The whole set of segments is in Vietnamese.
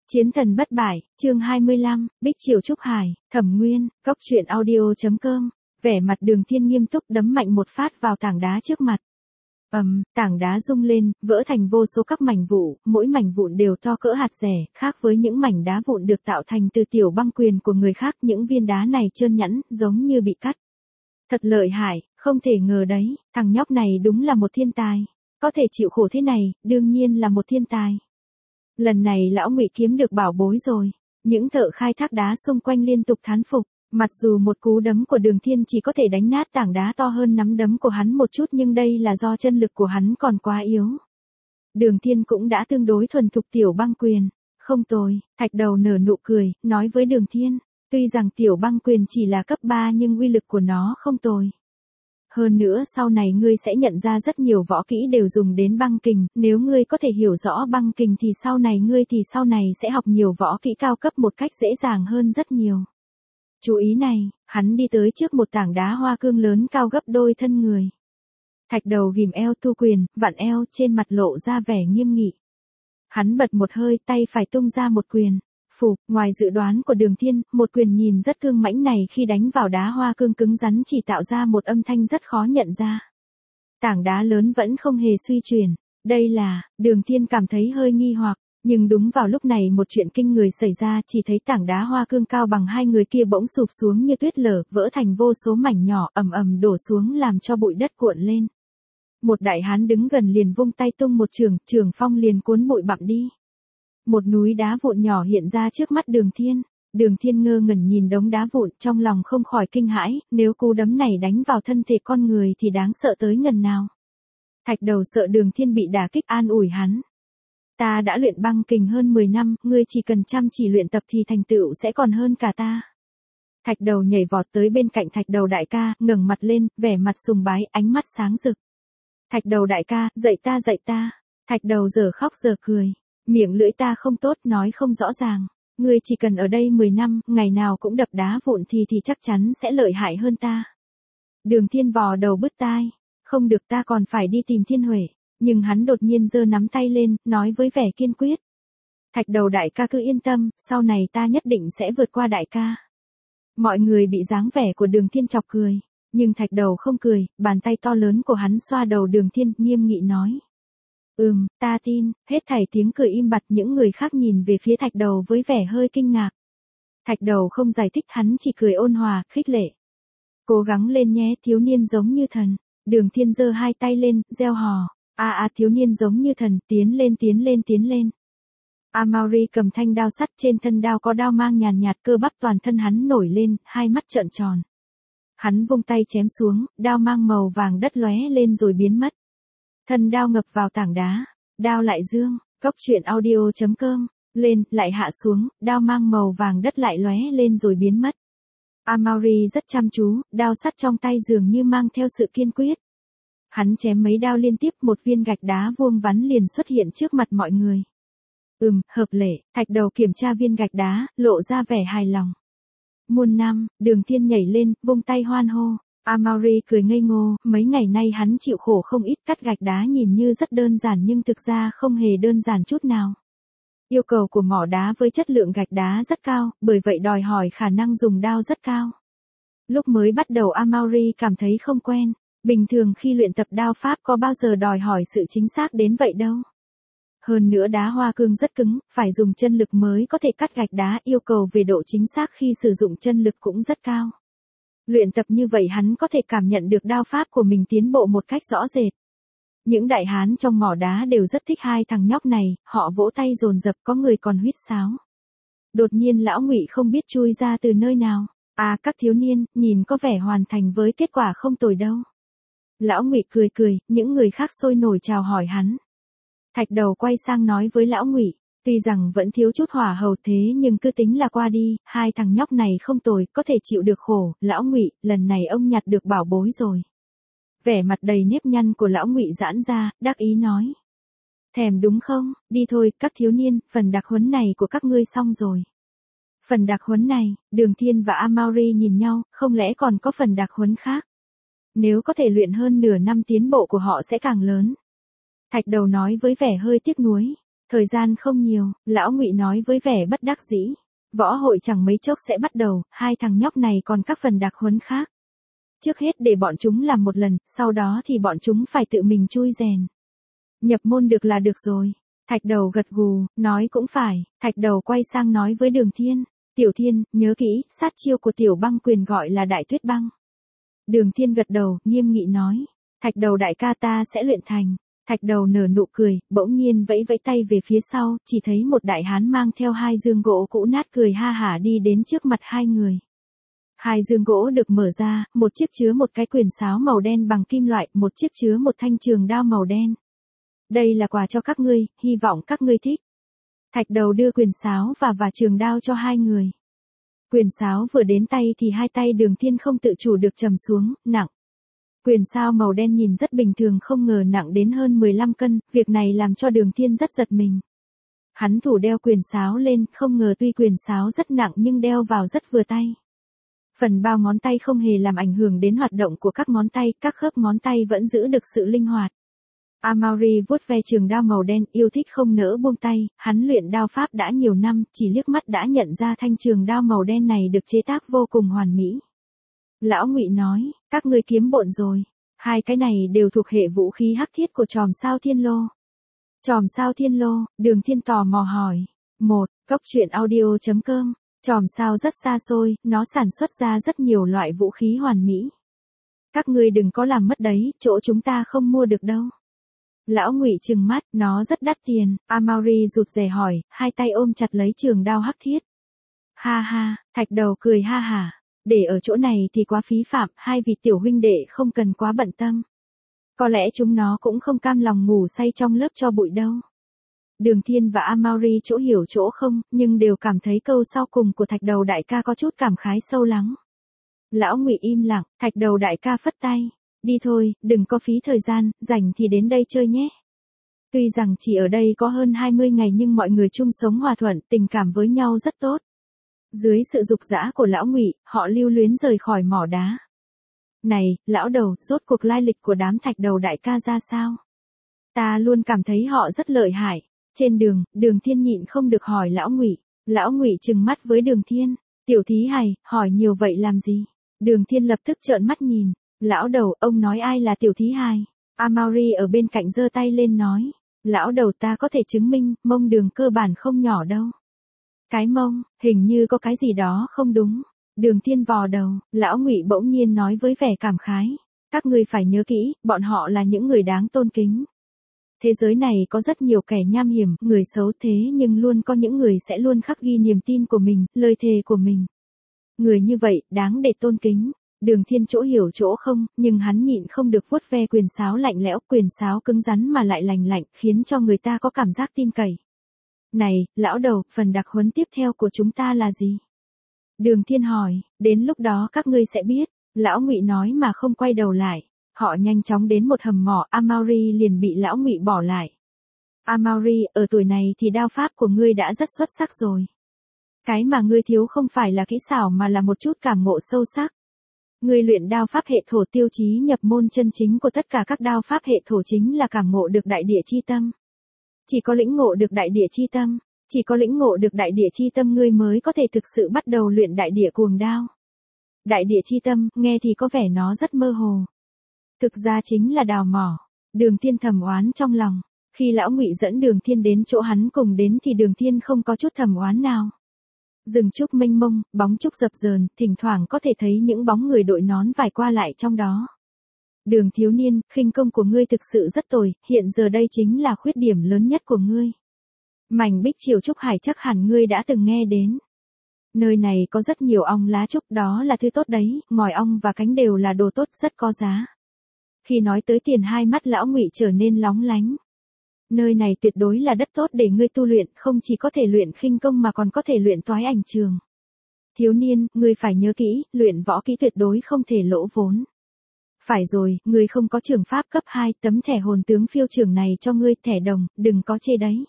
Chiến thần bất bại, chương 25, Bích Triều Trúc Hải, Thẩm Nguyên, Cốc truyện audio.com. Vẻ mặt Đường Thiên nghiêm túc đấm mạnh một phát vào tảng đá trước mặt. Tảng đá rung lên, vỡ thành vô số các mảnh vụn, mỗi mảnh vụn đều to cỡ hạt dẻ, khác với những mảnh đá vụn được tạo thành từ tiểu băng quyền của người khác, những viên đá này trơn nhẵn, giống như bị cắt. Thật lợi hại, không thể ngờ đấy, thằng nhóc này đúng là một thiên tài. Có thể chịu khổ thế này, đương nhiên là một thiên tài. Lần này lão Ngụy kiếm được bảo bối rồi. Những thợ khai thác đá xung quanh liên tục thán phục. Mặc dù một cú đấm của Đường Thiên chỉ có thể đánh nát tảng đá to hơn nắm đấm của hắn một chút, nhưng đây là do chân lực của hắn còn quá yếu. Đường Thiên cũng đã tương đối thuần thục tiểu băng quyền. Không tồi, Thạch Đầu nở nụ cười, nói với Đường Thiên. Tuy rằng tiểu băng quyền chỉ là cấp 3 nhưng uy lực của nó không tồi. Hơn nữa sau này ngươi sẽ nhận ra rất nhiều võ kỹ đều dùng đến băng kình, nếu ngươi có thể hiểu rõ băng kình thì sau này sẽ học nhiều võ kỹ cao cấp một cách dễ dàng hơn rất nhiều. Chú ý này, hắn đi tới trước một tảng đá hoa cương lớn cao gấp đôi thân người. Thạch Đầu ghìm eo thu quyền, vặn eo, trên mặt lộ ra vẻ nghiêm nghị. Hắn bật một hơi, tay phải tung ra một quyền. Ngoài dự đoán của Đường Thiên, một quyền nhìn rất cương mãnh này khi đánh vào đá hoa cương cứng rắn chỉ tạo ra một âm thanh rất khó nhận ra. Tảng đá lớn vẫn không hề suy chuyển. Đây là, Đường Thiên cảm thấy hơi nghi hoặc, nhưng đúng vào lúc này một chuyện kinh người xảy ra, chỉ thấy tảng đá hoa cương cao bằng hai người kia bỗng sụp xuống như tuyết lở, vỡ thành vô số mảnh nhỏ, ầm ầm đổ xuống làm cho bụi đất cuộn lên. Một đại hán đứng gần liền vung tay tung một trường phong liền cuốn bụi bặm đi. Một núi đá vụn nhỏ hiện ra trước mắt Đường Thiên. Đường Thiên ngơ ngẩn nhìn đống đá vụn, trong lòng không khỏi kinh hãi, nếu cú đấm này đánh vào thân thể con người thì đáng sợ tới ngần nào. Thạch Đầu sợ Đường Thiên bị đả kích, an ủi hắn. Ta đã luyện băng kình hơn 10 năm, ngươi chỉ cần chăm chỉ luyện tập thì thành tựu sẽ còn hơn cả ta. Thạch Đầu nhảy vọt tới bên cạnh Thạch Đầu đại ca, ngẩng mặt lên, vẻ mặt sùng bái, ánh mắt sáng rực. Thạch Đầu đại ca, dạy ta. Thạch Đầu giờ khóc giờ cười. Miệng lưỡi ta không tốt, nói không rõ ràng. Ngươi chỉ cần ở đây 10 năm, ngày nào cũng đập đá vụn thì chắc chắn sẽ lợi hại hơn ta. Đường Thiên vò đầu bứt tai. Không được, ta còn phải đi tìm Thiên Huệ. Nhưng hắn đột nhiên giơ nắm tay lên, nói với vẻ kiên quyết. Thạch Đầu đại ca cứ yên tâm, sau này ta nhất định sẽ vượt qua đại ca. Mọi người bị dáng vẻ của Đường Thiên chọc cười. Nhưng Thạch Đầu không cười, bàn tay to lớn của hắn xoa đầu Đường Thiên, nghiêm nghị nói. Ta tin, hết thảy tiếng cười im bặt, những người khác nhìn về phía Thạch Đầu với vẻ hơi kinh ngạc. Thạch Đầu không giải thích, hắn chỉ cười ôn hòa, khích lệ. Cố gắng lên nhé, thiếu niên giống như thần. Đường Thiên giơ hai tay lên, reo hò. Thiếu niên giống như thần, tiến lên. Amauri cầm thanh đao sắt, trên thân đao có đao mang nhàn nhạt, cơ bắp toàn thân hắn nổi lên, hai mắt trợn tròn. Hắn vung tay chém xuống, đao mang màu vàng đất lóe lên rồi biến mất. Thân đao ngập vào tảng đá, đao lại dương, Cốc truyện audio.com, lên, lại hạ xuống, đao mang màu vàng đất lại lóe lên rồi biến mất. Amauri rất chăm chú, đao sắt trong tay dường như mang theo sự kiên quyết. Hắn chém mấy đao liên tiếp, một viên gạch đá vuông vắn liền xuất hiện trước mặt mọi người. Hợp lệ, Thạch Đầu kiểm tra viên gạch đá, lộ ra vẻ hài lòng. Muôn năm, Đường Thiên nhảy lên, vung tay hoan hô. Amauri cười ngây ngô, mấy ngày nay hắn chịu khổ không ít, cắt gạch đá nhìn như rất đơn giản nhưng thực ra không hề đơn giản chút nào. Yêu cầu của mỏ đá với chất lượng gạch đá rất cao, bởi vậy đòi hỏi khả năng dùng đao rất cao. Lúc mới bắt đầu Amauri cảm thấy không quen, bình thường khi luyện tập đao pháp có bao giờ đòi hỏi sự chính xác đến vậy đâu. Hơn nữa đá hoa cương rất cứng, phải dùng chân lực mới có thể cắt gạch đá, yêu cầu về độ chính xác khi sử dụng chân lực cũng rất cao. Luyện tập như vậy hắn có thể cảm nhận được đao pháp của mình tiến bộ một cách rõ rệt. Những đại hán trong mỏ đá đều rất thích hai thằng nhóc này, họ vỗ tay dồn dập, có người còn huýt sáo. Đột nhiên lão Ngụy không biết chui ra từ nơi nào. Các thiếu niên, nhìn có vẻ hoàn thành với kết quả không tồi đâu. Lão Ngụy cười, những người khác sôi nổi chào hỏi hắn. Thạch Đầu quay sang nói với lão Ngụy. Tuy rằng vẫn thiếu chút hỏa hầu thế nhưng cứ tính là qua đi, hai thằng nhóc này không tồi, có thể chịu được khổ. Lão Ngụy, lần này ông nhặt được bảo bối rồi. Vẻ mặt đầy nếp nhăn của lão Ngụy giãn ra, đắc ý nói. Thèm đúng không, đi thôi, các thiếu niên, phần đặc huấn này của các ngươi xong rồi. Phần đặc huấn này, Đường Thiên và Amauri nhìn nhau, không lẽ còn có phần đặc huấn khác? Nếu có thể luyện hơn nửa năm tiến bộ của họ sẽ càng lớn. Thạch Đầu nói với vẻ hơi tiếc nuối. Thời gian không nhiều, lão Ngụy nói với vẻ bất đắc dĩ. Võ hội chẳng mấy chốc sẽ bắt đầu, hai thằng nhóc này còn các phần đặc huấn khác. Trước hết để bọn chúng làm một lần, sau đó thì bọn chúng phải tự mình chui rèn. Nhập môn được là được rồi. Thạch Đầu gật gù, nói cũng phải. Thạch Đầu quay sang nói với Đường Thiên. Tiểu Thiên, nhớ kỹ, sát chiêu của Tiểu Băng Quyền gọi là Đại Tuyết Băng. Đường Thiên gật đầu, nghiêm nghị nói. Thạch Đầu đại ca ta sẽ luyện thành. Thạch Đầu nở nụ cười, bỗng nhiên vẫy vẫy tay về phía sau, chỉ thấy một đại hán mang theo hai dương gỗ cũ nát cười ha hả đi đến trước mặt hai người. Hai dương gỗ được mở ra, một chiếc chứa một cái quyền sáo màu đen bằng kim loại, một chiếc chứa một thanh trường đao màu đen. Đây là quà cho các ngươi, hy vọng các ngươi thích. Thạch Đầu đưa quyền sáo và trường đao cho hai người. Quyền sáo vừa đến tay thì hai tay Đường Thiên không tự chủ được trầm xuống, nặng. Quyền sáo màu đen nhìn rất bình thường không ngờ nặng đến hơn 15 cân, việc này làm cho Đường Thiên rất giật mình. Hắn thủ đeo quyền sáo lên, không ngờ tuy quyền sáo rất nặng nhưng đeo vào rất vừa tay. Phần bao ngón tay không hề làm ảnh hưởng đến hoạt động của các ngón tay, các khớp ngón tay vẫn giữ được sự linh hoạt. Amaury vuốt ve trường đao màu đen, yêu thích không nỡ buông tay, hắn luyện đao pháp đã nhiều năm, chỉ liếc mắt đã nhận ra thanh trường đao màu đen này được chế tác vô cùng hoàn mỹ. Lão Ngụy nói, các ngươi kiếm bộn rồi, hai cái này đều thuộc hệ vũ khí hắc thiết của Tròm Sao Thiên Lô. Tròm Sao Thiên Lô, Đường Thiên tò mò hỏi. Cốc truyện audio.com, Tròm Sao rất xa xôi, nó sản xuất ra rất nhiều loại vũ khí hoàn mỹ. Các ngươi đừng có làm mất đấy, chỗ chúng ta không mua được đâu. Lão Ngụy trừng mắt, nó rất đắt tiền. Amaury rụt rè hỏi, hai tay ôm chặt lấy trường đao hắc thiết. Ha ha, Thạch Đầu cười ha hả. Để ở chỗ này thì quá phí phạm, hai vị tiểu huynh đệ không cần quá bận tâm. Có lẽ chúng nó cũng không cam lòng ngủ say trong lớp cho bụi đâu. Đường Thiên và Amaury chỗ hiểu chỗ không, nhưng đều cảm thấy câu sau cùng của Thạch Đầu đại ca có chút cảm khái sâu lắng. Lão Ngụy im lặng, Thạch Đầu đại ca phất tay. Đi thôi, đừng có phí thời gian, rảnh thì đến đây chơi nhé. Tuy rằng chỉ ở đây có hơn 20 ngày nhưng mọi người chung sống hòa thuận, tình cảm với nhau rất tốt. Dưới sự dục dã của Lão Ngụy, họ lưu luyến rời khỏi mỏ đá. Này, lão Đầu, rốt cuộc lai lịch của đám Thạch Đầu đại ca ra sao? Ta luôn cảm thấy họ rất lợi hại. Trên đường, Đường Thiên nhịn không được hỏi Lão Ngụy. Lão Ngụy trừng mắt với Đường Thiên. Tiểu thí hài, hỏi nhiều vậy làm gì? Đường Thiên lập tức trợn mắt nhìn. Lão Đầu, ông nói ai là tiểu thí hài? Amaury ở bên cạnh giơ tay lên nói. Lão Đầu ta có thể chứng minh, mông Đường cơ bản không nhỏ đâu. Cái mông, hình như có cái gì đó không đúng. Đường Thiên vò đầu, Lão Ngụy bỗng nhiên nói với vẻ cảm khái. Các ngươi phải nhớ kỹ, bọn họ là những người đáng tôn kính. Thế giới này có rất nhiều kẻ nham hiểm, người xấu thế nhưng luôn có những người sẽ luôn khắc ghi niềm tin của mình, lời thề của mình. Người như vậy, đáng để tôn kính. Đường Thiên chỗ hiểu chỗ không, nhưng hắn nhịn không được vuốt ve quyền sáo lạnh lẽo, quyền sáo cứng rắn mà lại lành lạnh, khiến cho người ta có cảm giác tin cậy. Này, lão Đầu, phần đặc huấn tiếp theo của chúng ta là gì? Đường Thiên hỏi, đến lúc đó các ngươi sẽ biết. Lão Ngụy nói mà không quay đầu lại. Họ nhanh chóng đến một hầm mỏ, Amaury liền bị Lão Ngụy bỏ lại. Amaury, ở tuổi này thì đao pháp của ngươi đã rất xuất sắc rồi. Cái mà ngươi thiếu không phải là kỹ xảo mà là một chút cảm ngộ sâu sắc. Ngươi luyện đao pháp hệ thổ tiêu chí nhập môn chân chính của tất cả các đao pháp hệ thổ chính là cảm ngộ được đại địa chi tâm. Chỉ có lĩnh ngộ được đại địa chi tâm, chỉ có lĩnh ngộ được đại địa chi tâm ngươi mới có thể thực sự bắt đầu luyện đại địa cuồng đao. Đại địa chi tâm, nghe thì có vẻ nó rất mơ hồ. Thực ra chính là đào mỏ. Đường Thiên thầm oán trong lòng. Khi Lão Ngụy dẫn Đường Thiên đến chỗ hắn cùng đến thì Đường Thiên không có chút thầm oán nào. Rừng trúc mênh mông, bóng trúc dập dờn, thỉnh thoảng có thể thấy những bóng người đội nón vải qua lại trong đó. Đường thiếu niên, khinh công của ngươi thực sự rất tồi, hiện giờ đây chính là khuyết điểm lớn nhất của ngươi. Mảnh Bích Triều Trúc Hải chắc hẳn ngươi đã từng nghe đến. Nơi này có rất nhiều ong lá trúc, đó là thứ tốt đấy, ngòi ong và cánh đều là đồ tốt rất có giá. Khi nói tới tiền hai mắt Lão Ngụy trở nên lóng lánh. Nơi này tuyệt đối là đất tốt để ngươi tu luyện, không chỉ có thể luyện khinh công mà còn có thể luyện toái ảnh trường. Thiếu niên, ngươi phải nhớ kỹ, luyện võ kỹ tuyệt đối không thể lỗ vốn. Phải rồi, ngươi không có trường pháp cấp 2, tấm thẻ hồn tướng phiêu trường này cho ngươi, thẻ đồng, đừng có chê đấy.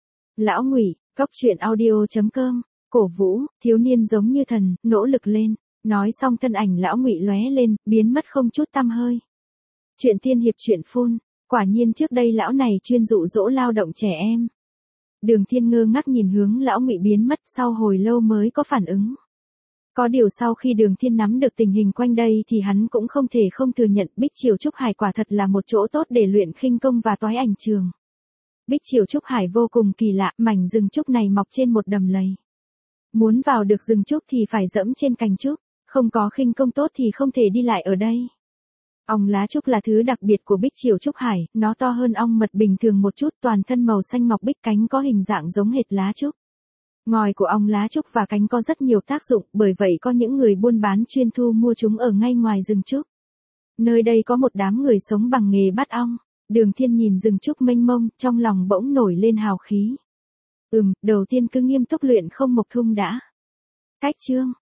Lão Ngụy, cốc truyện audio.com, cổ vũ, thiếu niên giống như thần, nỗ lực lên. Nói xong thân ảnh Lão Ngụy lóe lên, biến mất không chút tăm hơi. Truyện tiên hiệp truyện phun, quả nhiên trước đây lão này chuyên dụ dỗ lao động trẻ em. Đường Thiên ngơ ngác nhìn hướng lão Ngụy biến mất, sau hồi lâu mới có phản ứng. Có điều sau khi Đường Thiên nắm được tình hình quanh đây thì hắn cũng không thể không thừa nhận Bích Triều Trúc Hải quả thật là một chỗ tốt để luyện khinh công và toái ảnh trường. Bích Triều Trúc Hải vô cùng kỳ lạ, mảnh rừng trúc này mọc trên một đầm lầy. Muốn vào được rừng trúc thì phải dẫm trên cành trúc, không có khinh công tốt thì không thể đi lại ở đây. Ong lá trúc là thứ đặc biệt của Bích Triều Trúc Hải, nó to hơn ong mật bình thường một chút, toàn thân màu xanh ngọc bích, cánh có hình dạng giống hệt lá trúc. Ngòi của ong lá trúc và cánh có rất nhiều tác dụng, bởi vậy có những người buôn bán chuyên thu mua chúng ở ngay ngoài rừng trúc. Nơi đây có một đám người sống bằng nghề bắt ong. Đường Thiên nhìn rừng trúc mênh mông, trong lòng bỗng nổi lên hào khí. Đầu tiên cứ nghiêm túc luyện không mộc thung đã. Cách chương